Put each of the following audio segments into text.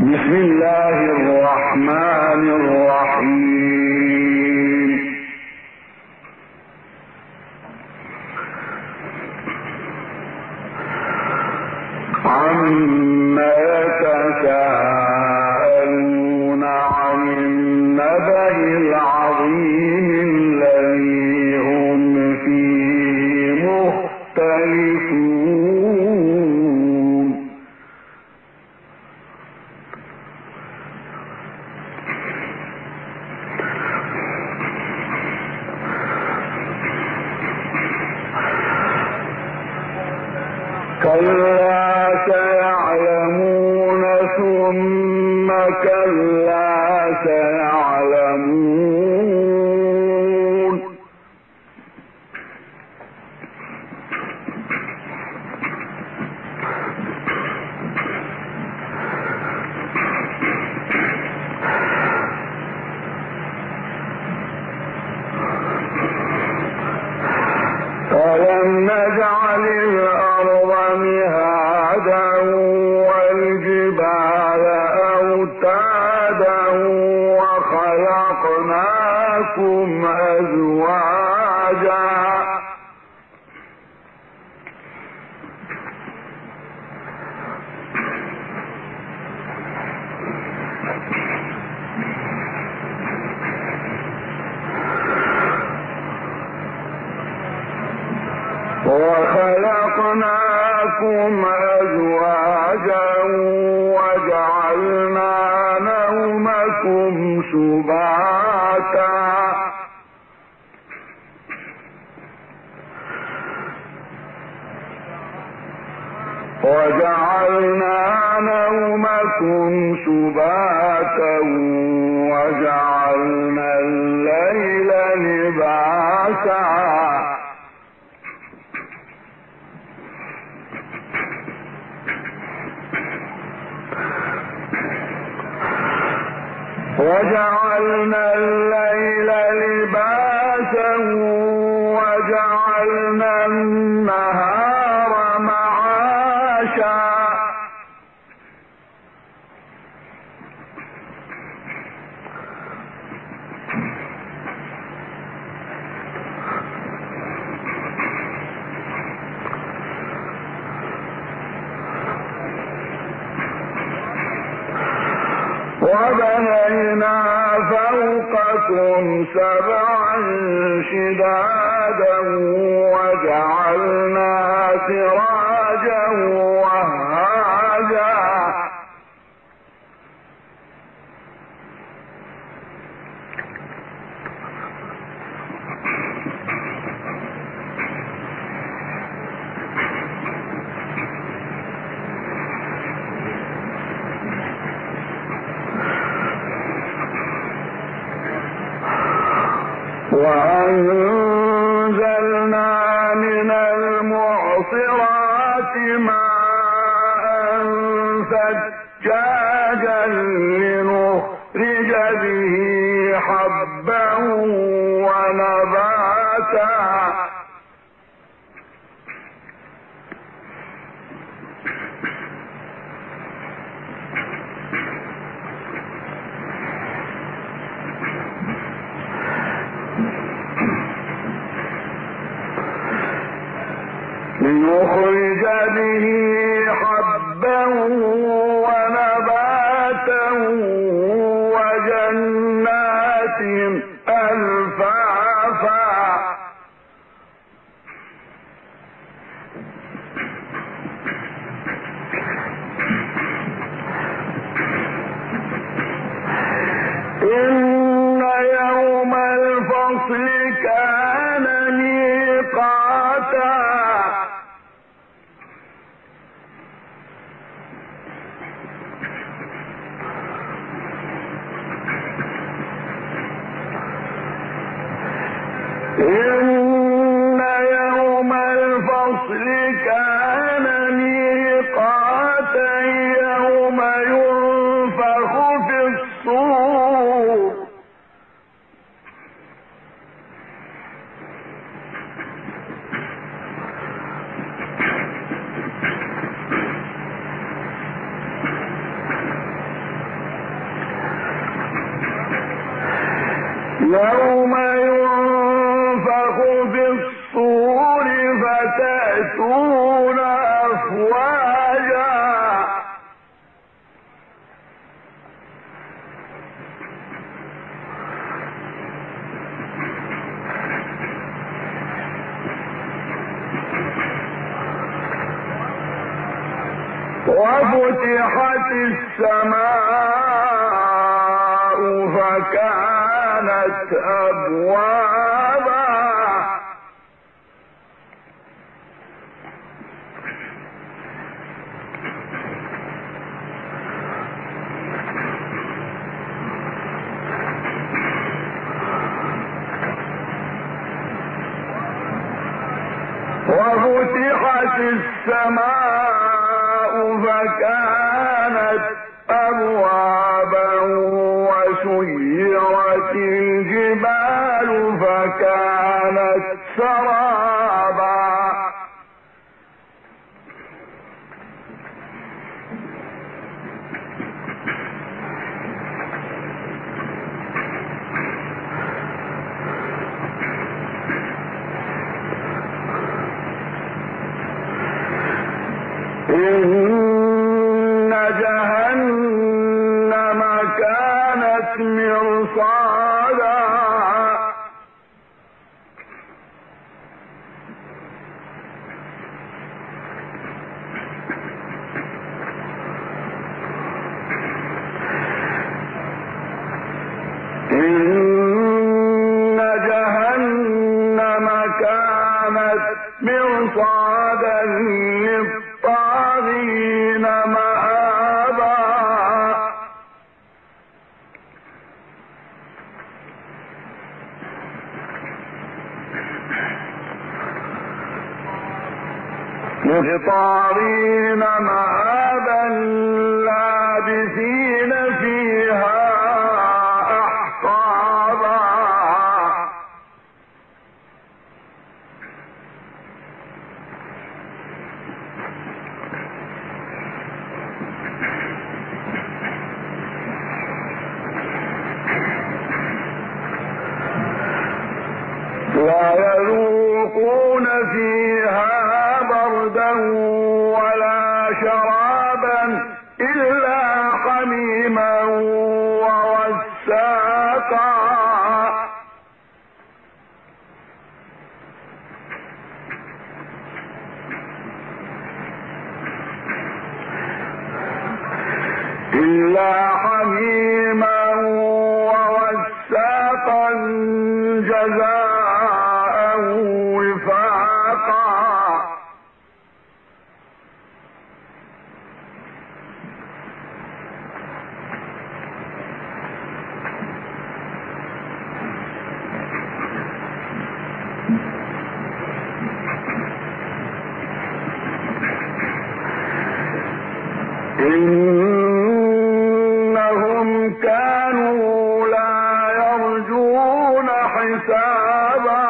بسم الله الرحمن الرحيم. عما يتساءلون عن النبأ العظيم الذي هم فيه مختلفون. كلا سيعلمون ثم كلا سيعلمون. ألم نجعل الأرض مهادا والجبال أوتادا وخلقناكم أزواجا وجعلنا نومكم سباتا وجعلنا الليل لباسا وجعلنا النهار معاشا وبنينا فوقكم سبعا شدادا وجعلنا سراجا وهاجا وأنزلنا من المعصرات ماء ثجاجا لنخرج به حبا ونباتا ونباتا وجنات ألفافا إن يوم الفصل كان ميقاتا إن يوم الفصل كان ميقاتا يوم ينفخ في الصور يوم ينفخ في الصور فتأتون أفواجا وفتحت السماء فكانت أبوابا وفتحت السماء فكانت أبوابا وسيرت الجبال فكانت سرابا إن جهنم كانت مرصادا إن جهنم كانت مرصادا للطاغين مآبا للطاغين مآبا لابثين فيها أحقابا لا يذوقون فيها بردا ولا شرابا إلا حميما وغساقا إلا حميما وغساقا جزاء وفاقا إنهم كانوا لا يرجون حسابا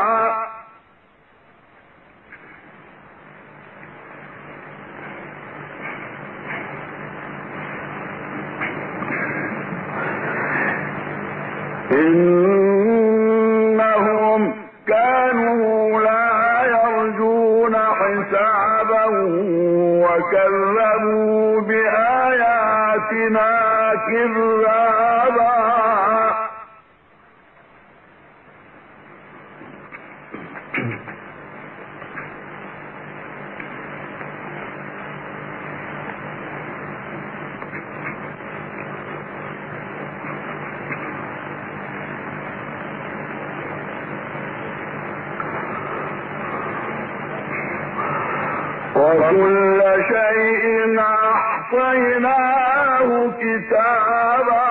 إنهم كانوا لا يرجون حسابا وكذبوا بآياتنا كذابا وكل شيء أحصيناه كتابا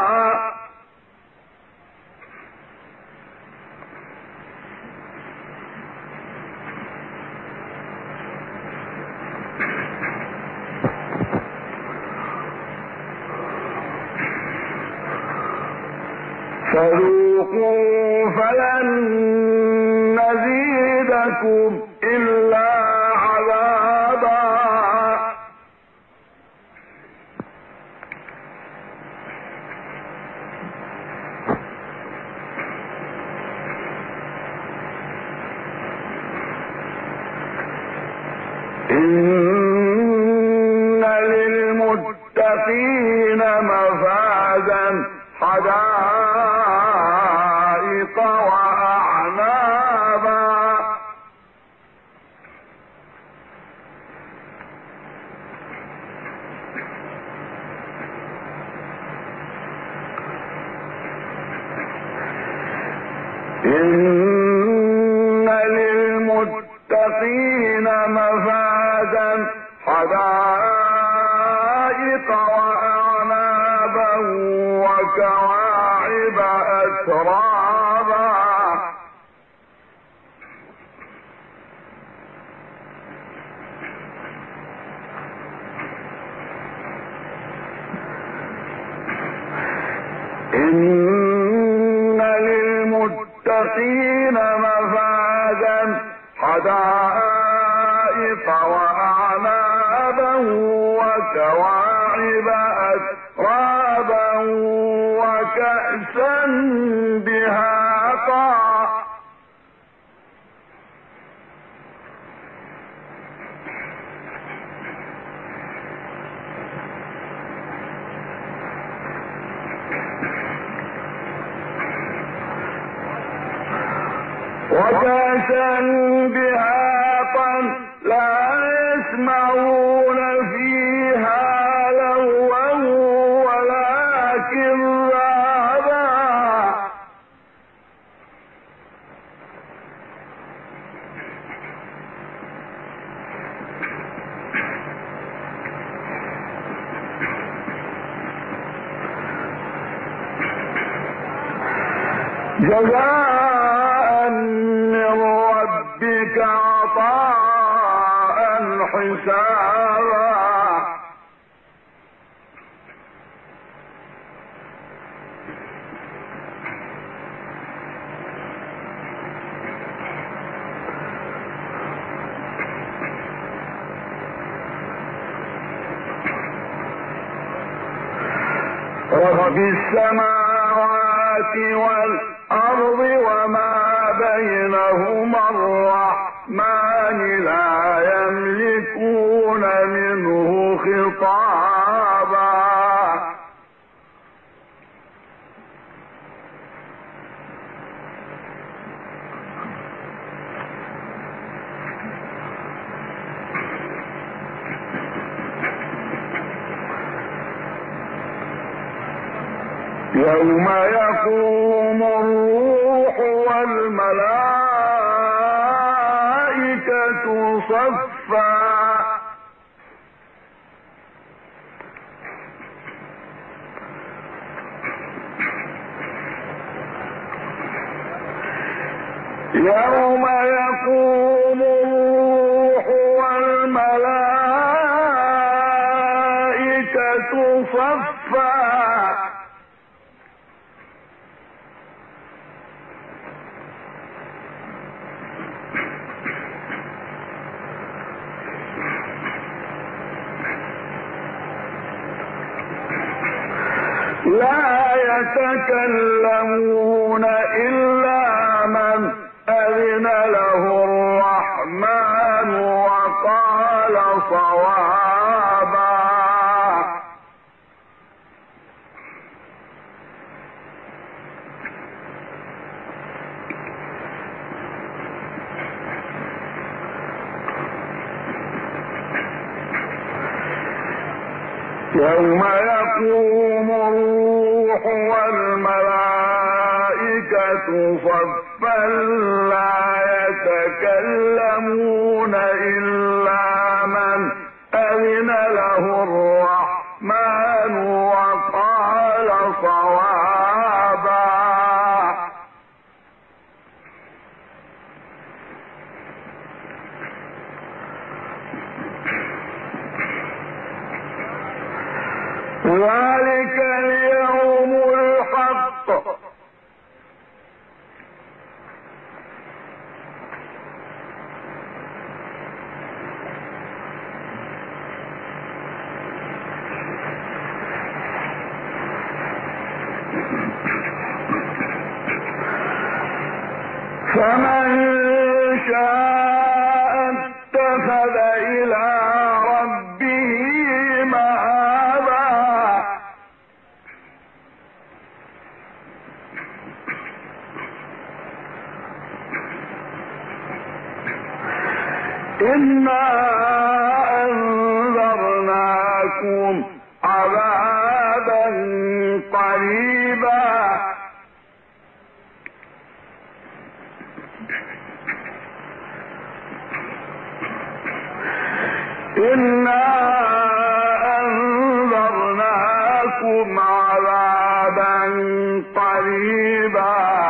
فذوقوا فلن نزيدكم إلا عذابا للمتقين مفازا حدائق وأعنابا إن للمتقين مفازا حدائق وأعنابا وكواعب أترابا إن للمتقين مفازا حدائق وأعنابا وكواعب أترابا وكأسا دهاقا وكأسا دهاقا لا يسمعون فيها لغوا ولا كذابا جزاء من ربك عطاء حسابا رب السماوات والأرض وما بينهما الرحمن لا يملكون منه خطابا يوم يقوم الروح والملائكة صفا يوم يقوم الروح والملائكة صفا لا يتكلمون إلا من أذن له الرحمن وقال صوابا يوم يقوم الروح والملائكة صفا لا يتكلمون إلا من أذن له الرحمن وقال صوابا ذلك اليوم الحق فمن شاء اتخذ إلى ربه مآبا إنا أنذرناكم عذابا قريبا إنا أنذرناكم عذابا قريبا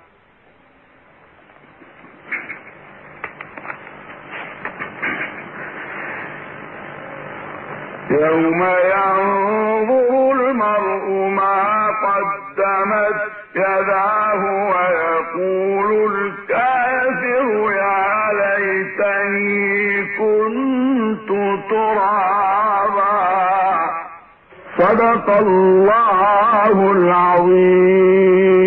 يوم ينظر المرء ما قدمت يداه ويقول الكافر يا ليتني كنت ترابا. صدق الله العظيم.